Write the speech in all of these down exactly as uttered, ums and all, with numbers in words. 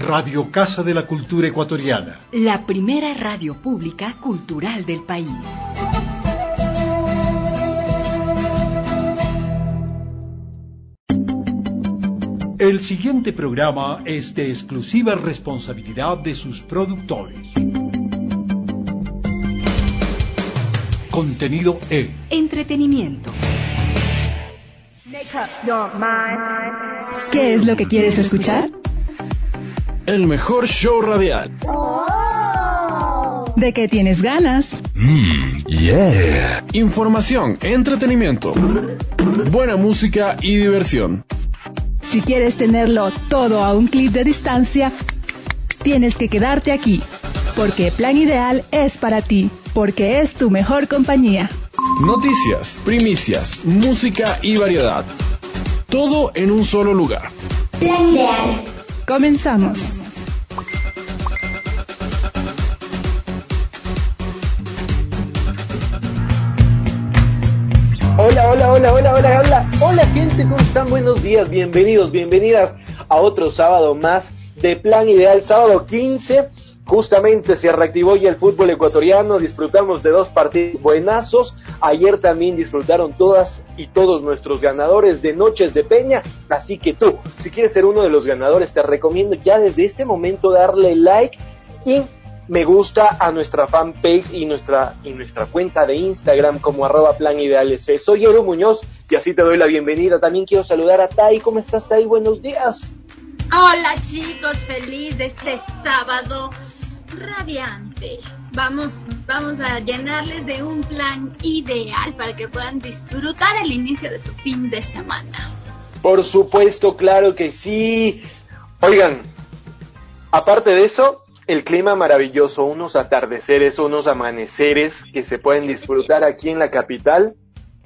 Radio Casa de la Cultura Ecuatoriana. La primera radio pública cultural del país. El siguiente programa es de exclusiva responsabilidad de sus productores. Contenido E. Entretenimiento. ¿Qué es lo que quieres escuchar? El mejor show radial. ¿De qué tienes ganas? Mm, yeah. Información, entretenimiento, buena música y diversión. Si quieres tenerlo todo a un clic de distancia, tienes que quedarte aquí, porque Plan Ideal es para ti, porque es tu mejor compañía. Noticias, primicias, música y variedad. Todo en un solo lugar. Plan Ideal. Comenzamos. Hola, hola, hola, hola, hola, hola, hola gente, ¿cómo están? Buenos días, bienvenidos, bienvenidas a otro sábado más de Plan Ideal, sábado quince, justamente se reactivó ya el fútbol ecuatoriano, disfrutamos de dos partidos buenazos, ayer también disfrutaron todas y todos nuestros ganadores de Noches de Peña, así que tú, si quieres ser uno de los ganadores, te recomiendo ya desde este momento darle like y me gusta a nuestra fanpage y nuestra y nuestra cuenta de Instagram como arroba Plan Ideal. Soy Eru Muñoz y así te doy la bienvenida. También quiero saludar a Tai. ¿Cómo estás, Tai? Buenos días. Hola chicos, feliz de este sábado radiante. Vamos, vamos a llenarles de un plan ideal para que puedan disfrutar el inicio de su fin de semana. Por supuesto, claro que sí. Oigan, aparte de eso, el clima maravilloso, unos atardeceres, unos amaneceres que se pueden disfrutar aquí en la capital.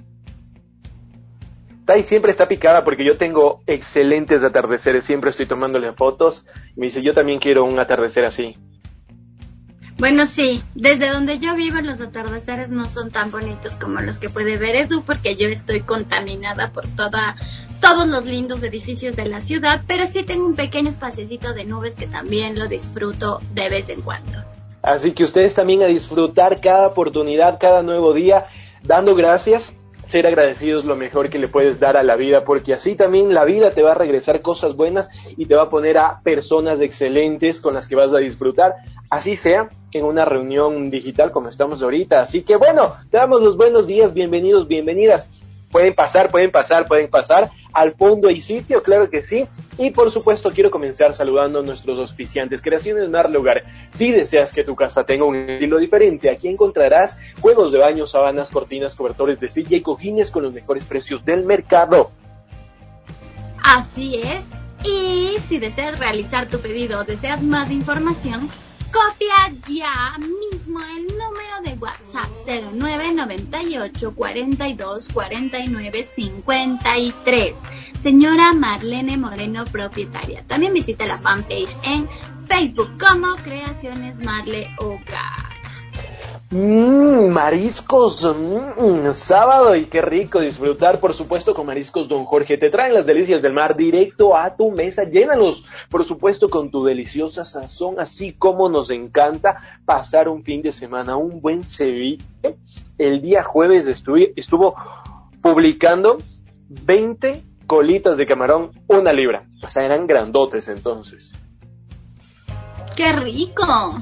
Tai siempre está picada porque yo tengo excelentes atardeceres, siempre estoy tomándole fotos. Y me dice, yo también quiero un atardecer así. Bueno, sí, desde donde yo vivo los atardeceres no son tan bonitos como los que puede ver Edu, porque yo estoy contaminada por toda, todos los lindos edificios de la ciudad, pero sí tengo un pequeño espaciecito de nubes que también lo disfruto de vez en cuando. Así que ustedes también a disfrutar cada oportunidad, cada nuevo día, dando gracias. Ser agradecidos es lo mejor que le puedes dar a la vida, porque así también la vida te va a regresar cosas buenas y te va a poner a personas excelentes con las que vas a disfrutar, así sea en una reunión digital como estamos ahorita. Así que bueno, te damos los buenos días, bienvenidos, bienvenidas. Pueden pasar, pueden pasar, pueden pasar. Al fondo hay sitio, claro que sí. Y por supuesto quiero comenzar saludando a nuestros auspiciantes. Creaciones Marle Hogar. Si deseas que tu casa tenga un estilo diferente, aquí encontrarás juegos de baño, sábanas, cortinas, cobertores de silla y cojines con los mejores precios del mercado. Así es. Y si deseas realizar tu pedido o deseas más información, copia ya mismo el número de WhatsApp cero nueve noventa y ocho cuarenta y dos cuarenta y nueve cincuenta y tres. Señora Marlene Moreno, propietaria. También visita la fanpage en Facebook como Creaciones Marle Hogar. Mmm, mariscos, mmm, sábado y qué rico disfrutar, por supuesto, con Mariscos Don Jorge. Te traen las delicias del mar directo a tu mesa. Llénalos, por supuesto, con tu deliciosa sazón, así como nos encanta pasar un fin de semana, un buen ceviche. El día jueves estuvo, estuvo publicando veinte colitas de camarón, una libra. O sea, eran grandotes entonces. ¡Qué rico!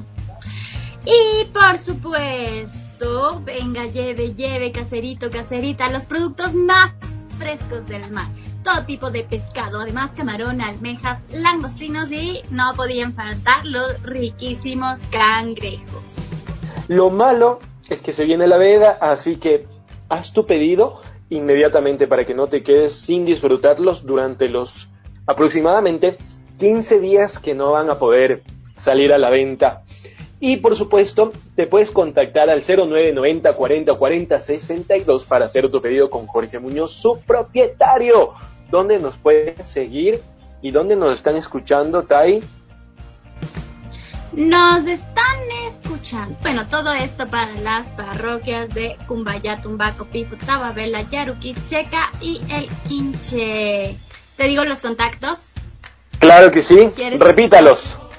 Y por supuesto, venga, lleve, lleve, caserito, caserita, los productos más frescos del mar. Todo tipo de pescado, además camarón, almejas, langostinos y no podían faltar los riquísimos cangrejos. Lo malo es que se viene la veda, así que haz tu pedido inmediatamente para que no te quedes sin disfrutarlos durante los aproximadamente quince días que no van a poder salir a la venta. Y por supuesto, te puedes contactar al cero nueve noventa cuarenta cuarenta sesenta y dos para hacer tu pedido con Jorge Muñoz, su propietario. ¿Dónde nos pueden seguir y dónde nos están escuchando, Tai? Nos están escuchando. Bueno, todo esto para las parroquias de Cumbayá, Tumbaco, Pipo, Tababela, Yaruquí, Checa y El Quinche. ¿Te digo los contactos? Claro que sí. ¿Quieres? Repítalos.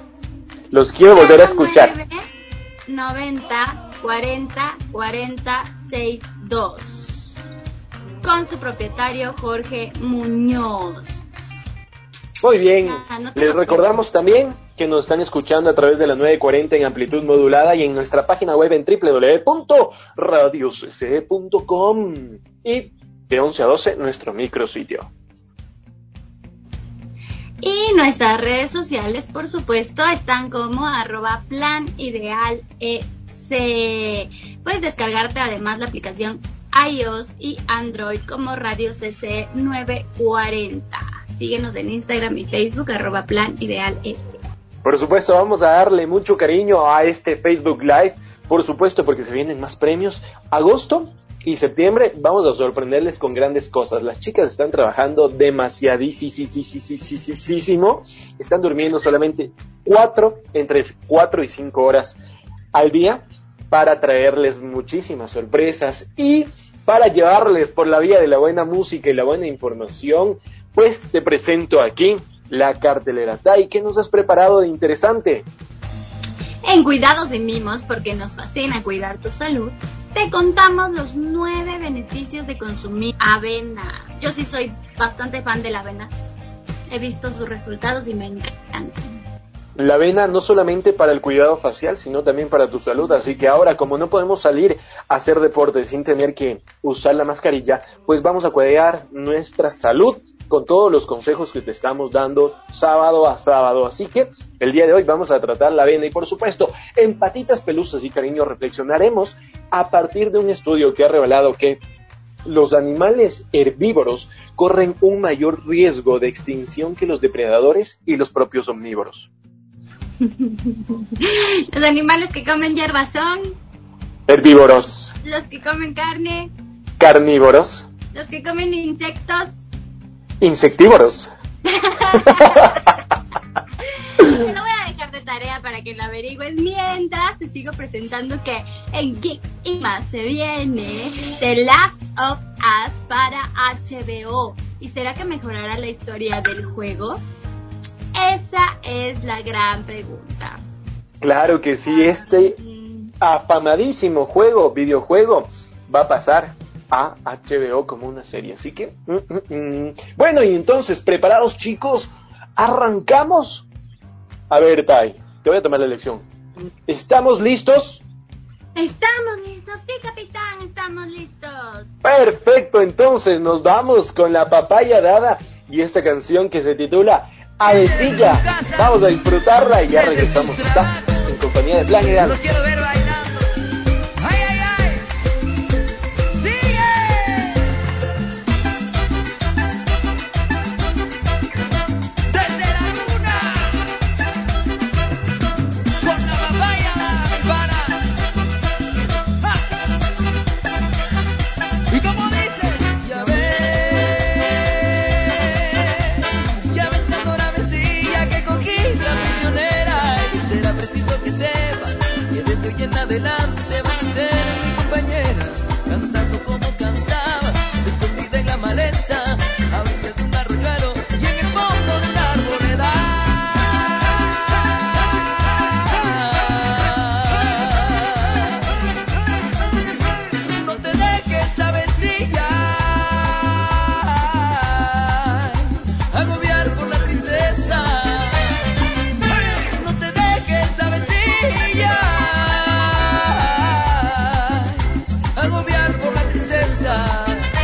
Los quiero volver a escuchar. noventa cuarenta cuarenta sesenta y dos con su propietario Jorge Muñoz. Muy bien, Ah, no te les lo recordamos también que nos están escuchando a través de la nueve cuarenta en amplitud modulada y en nuestra página web en doble u doble u doble u punto radio c c e punto com y de once a doce nuestro micrositio. Y nuestras redes sociales, por supuesto, están como arroba plan ideal e c. Puedes descargarte además la aplicación iOS y Android como Radio C C nueve cuarenta. Síguenos en Instagram y Facebook, arroba plan ideal e c. Por supuesto, vamos a darle mucho cariño a este Facebook Live, por supuesto, porque se vienen más premios. Agosto y septiembre vamos a sorprenderles con grandes cosas. Las chicas están trabajando demasiadísimo, están durmiendo solamente cuatro, entre cuatro y cinco horas al día para traerles muchísimas sorpresas y para llevarles por la vía de la buena música y la buena información. Pues te presento aquí la cartelera. Tai, ¿qué nos has preparado de interesante? En Cuidados y Mimos, porque nos fascina cuidar tu salud, te contamos los nueve beneficios de consumir avena. Yo sí soy bastante fan de la avena. He visto sus resultados y me encantan. La avena no solamente para el cuidado facial, sino también para tu salud. Así que ahora, como no podemos salir a hacer deporte sin tener que usar la mascarilla, pues vamos a cuidar nuestra salud con todos los consejos que te estamos dando sábado a sábado. Así que el día de hoy vamos a tratar la avena y, por supuesto, en Patitas Pelusas y Cariño reflexionaremos a partir de un estudio que ha revelado que los animales herbívoros corren un mayor riesgo de extinción que los depredadores y los propios omnívoros. Los animales que comen hierbas son Herbívoros. los que comen carne, Carnívoros. los que comen insectos. Insectívoros. Te lo voy a dejar de tarea para que lo averigües mientras te sigo presentando que en Geeks y Más se viene The Last of Us para H B O. ¿Y será que mejorará la historia del juego? Esa es la gran pregunta. Claro que sí, este afamadísimo juego, videojuego, va a pasar a H B O como una serie, así que... Mm, mm, mm. Bueno, y entonces, ¿preparados, chicos? ¿Arrancamos? A ver, Tai, te voy a tomar la lección. ¿Estamos listos? Estamos listos, sí, capitán, estamos listos. Perfecto, entonces nos vamos con la papaya dada y esta canción que se titula Avecilla. Vamos a disfrutarla y ya regresamos. Estás en compañía de Plan Ideal. Los quiero ver bailando. ¡Ay, ay, ay! ¡Sigue! Desde la luna. Con la papaya, mi pana. ¡Ja! ¿Y cómo dice? Ya ves, ya ves la doravecilla que cogí la prisionera. Y será preciso que sepas que desde hoy en adelante vas a ser mi compañera, cantando como cantaba, escondida en la maleza, a orillas de un arroyuelo y en el fondo de una arboleda. No te dejes avecilla agobiar por la tristeza. No te dejes avecilla agobiar por la tristeza.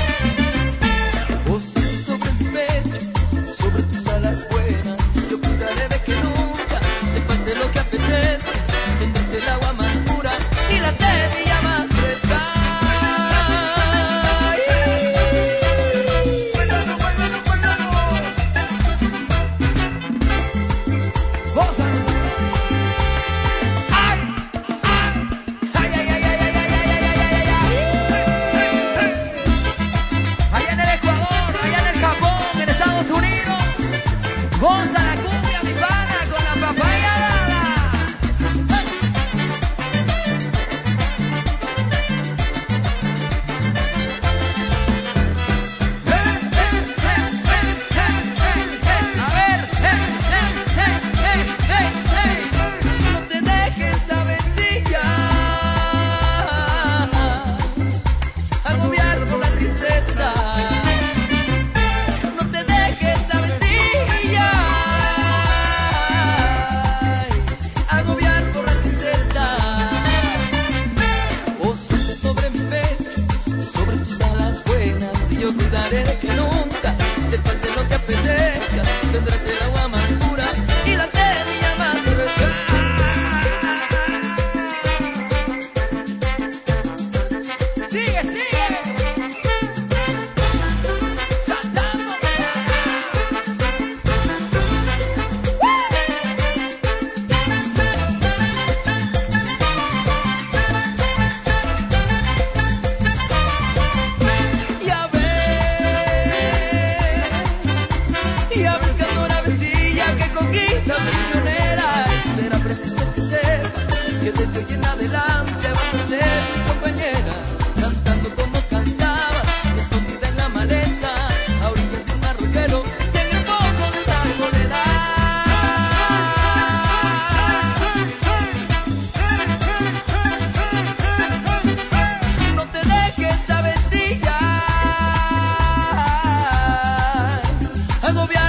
Posa sobre mi pecho, sobre tus alas buenas, yo cuidaré de que nunca te falte lo que apetece. Tendrás el agua más pura y la semilla más fresca. Vamos a... ¡Ay! ¡Ay, ay, ay, ay, ay, ay, ay, ay, ay! Allá en el Ecuador, allá en el Japón, en Estados Unidos, goza la cumbia, mi pana, con la papaya dada. A ver, hey, hey, hey, hey, hey, hey.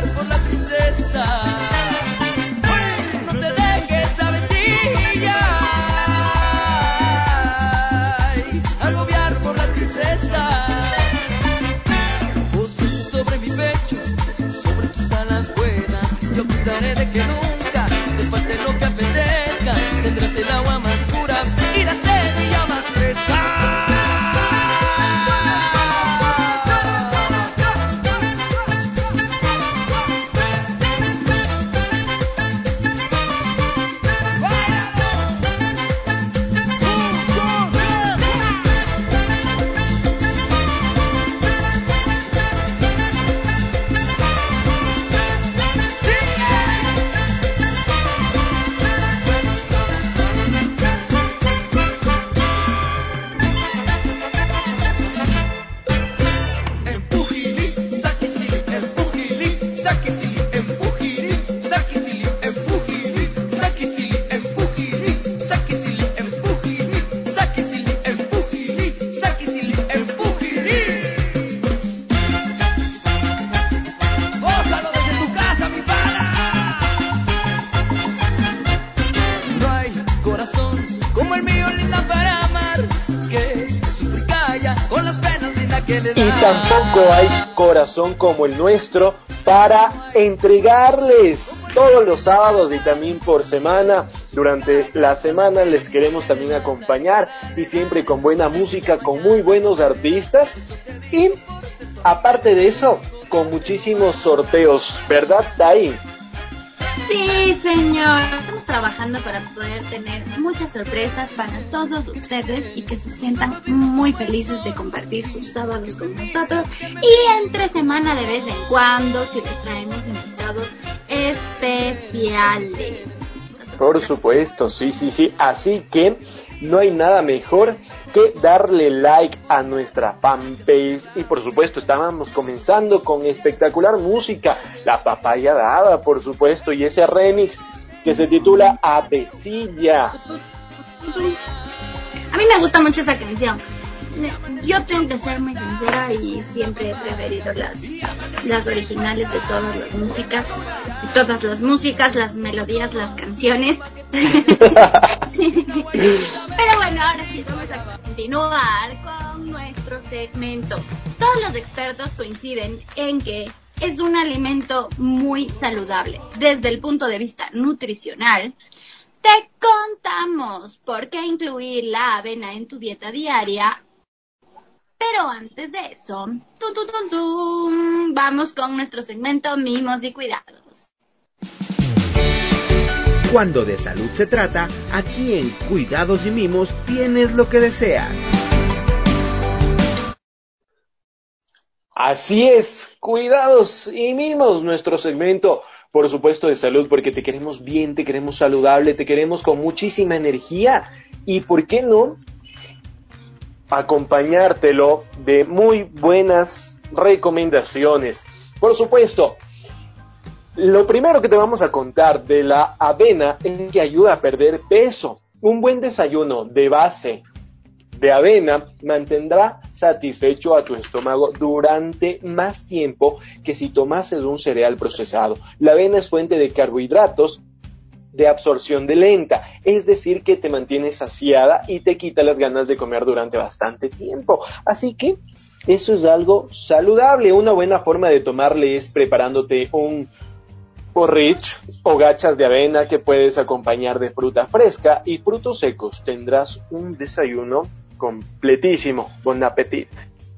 agobiar por la tristeza. No te dejes avecilla, agobiar por la tristeza. Posee sobre mi pecho, sobre tus alas buenas, yo cuidaré de que nunca te falte lo que apetezca. Tendrás el agua más pura y la semilla más fresca. Y tampoco hay corazón como el nuestro para entregarles todos los sábados y también por semana. Durante la semana les queremos también acompañar y siempre con buena música, con muy buenos artistas y aparte de eso, con muchísimos sorteos, ¿verdad, Tai? Sí, señor. Estamos trabajando para poder tener muchas sorpresas para todos ustedes y que se sientan muy felices de compartir sus sábados con nosotros. Y entre semana de vez en cuando, si les traemos invitados especiales. Por supuesto, sí, sí, sí. Así que no hay nada mejor que darle like a nuestra fanpage. Y por supuesto estábamos comenzando con espectacular música, La Papaya Dada, por supuesto, y ese remix que se titula Avecilla. A mí me gusta mucho esa canción. Yo tengo que ser muy sincera y siempre he preferido las, las originales de todas las músicas, de todas las músicas, las melodías, las canciones. Pero bueno, ahora sí vamos a continuar con nuestro segmento. Todos los expertos coinciden en que es un alimento muy saludable desde el punto de vista nutricional. Te contamos por qué incluir la avena en tu dieta diaria. Pero antes de eso, tum, tum, tum, tum, vamos con nuestro segmento Mimos y Cuidados. Cuando de salud se trata, aquí en Cuidados y Mimos tienes lo que deseas. Así es, Cuidados y Mimos, nuestro segmento, por supuesto, de salud, porque te queremos bien, te queremos saludable, te queremos con muchísima energía y, ¿por qué no?, acompañártelo de muy buenas recomendaciones. Por supuesto, lo primero que te vamos a contar de la avena es que ayuda a perder peso. Un buen desayuno de base de avena mantendrá satisfecho a tu estómago durante más tiempo que si tomases un cereal procesado. La avena es fuente de carbohidratos de absorción de lenta, es decir, que te mantiene saciada y te quita las ganas de comer durante bastante tiempo. Así que eso es algo saludable. Una buena forma de tomarle es preparándote un porridge o gachas de avena que puedes acompañar de fruta fresca y frutos secos. Tendrás un desayuno completísimo. Bon appetit.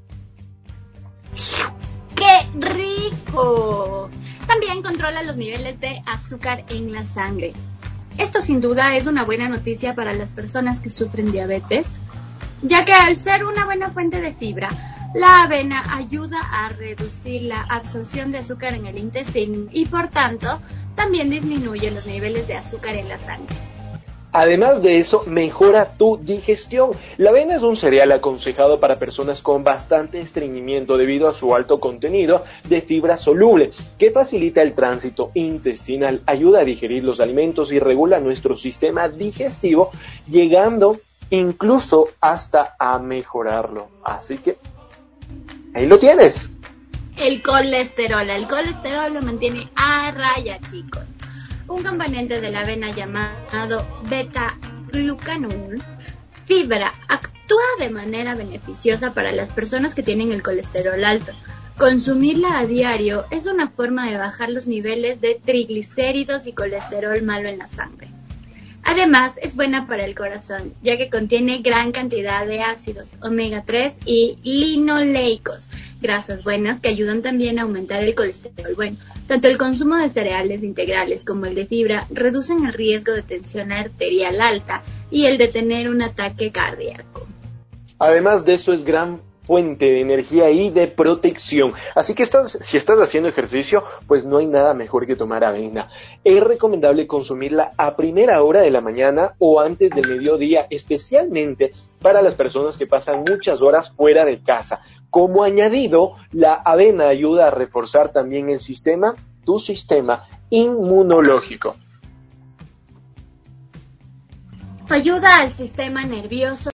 ¡Qué rico! También controla los niveles de azúcar en la sangre. Esto sin duda es una buena noticia para las personas que sufren diabetes, ya que al ser una buena fuente de fibra, la avena ayuda a reducir la absorción de azúcar en el intestino y por tanto también disminuye los niveles de azúcar en la sangre. Además de eso, mejora tu digestión. La avena es un cereal aconsejado para personas con bastante estreñimiento debido a su alto contenido de fibra soluble, que facilita el tránsito intestinal, ayuda a digerir los alimentos y regula nuestro sistema digestivo, llegando incluso hasta a mejorarlo. Así que, ahí lo tienes. El colesterol. El colesterol lo mantiene a raya, chicos. Un componente de la avena llamado beta-glucanol, fibra, actúa de manera beneficiosa para las personas que tienen el colesterol alto. Consumirla a diario es una forma de bajar los niveles de triglicéridos y colesterol malo en la sangre. Además, es buena para el corazón, ya que contiene gran cantidad de ácidos omega tres y linoleicos, grasas buenas que ayudan también a aumentar el colesterol bueno. Tanto el consumo de cereales integrales como el de fibra reducen el riesgo de tensión arterial alta y el de tener un ataque cardíaco. Además de eso, es gran fuente de energía y de protección. Así que estás, si estás haciendo ejercicio, pues no hay nada mejor que tomar avena. Es recomendable consumirla a primera hora de la mañana o antes del mediodía, especialmente para las personas que pasan muchas horas fuera de casa. Como añadido, la avena ayuda a reforzar también el sistema, tu sistema inmunológico. Ayuda al sistema nervioso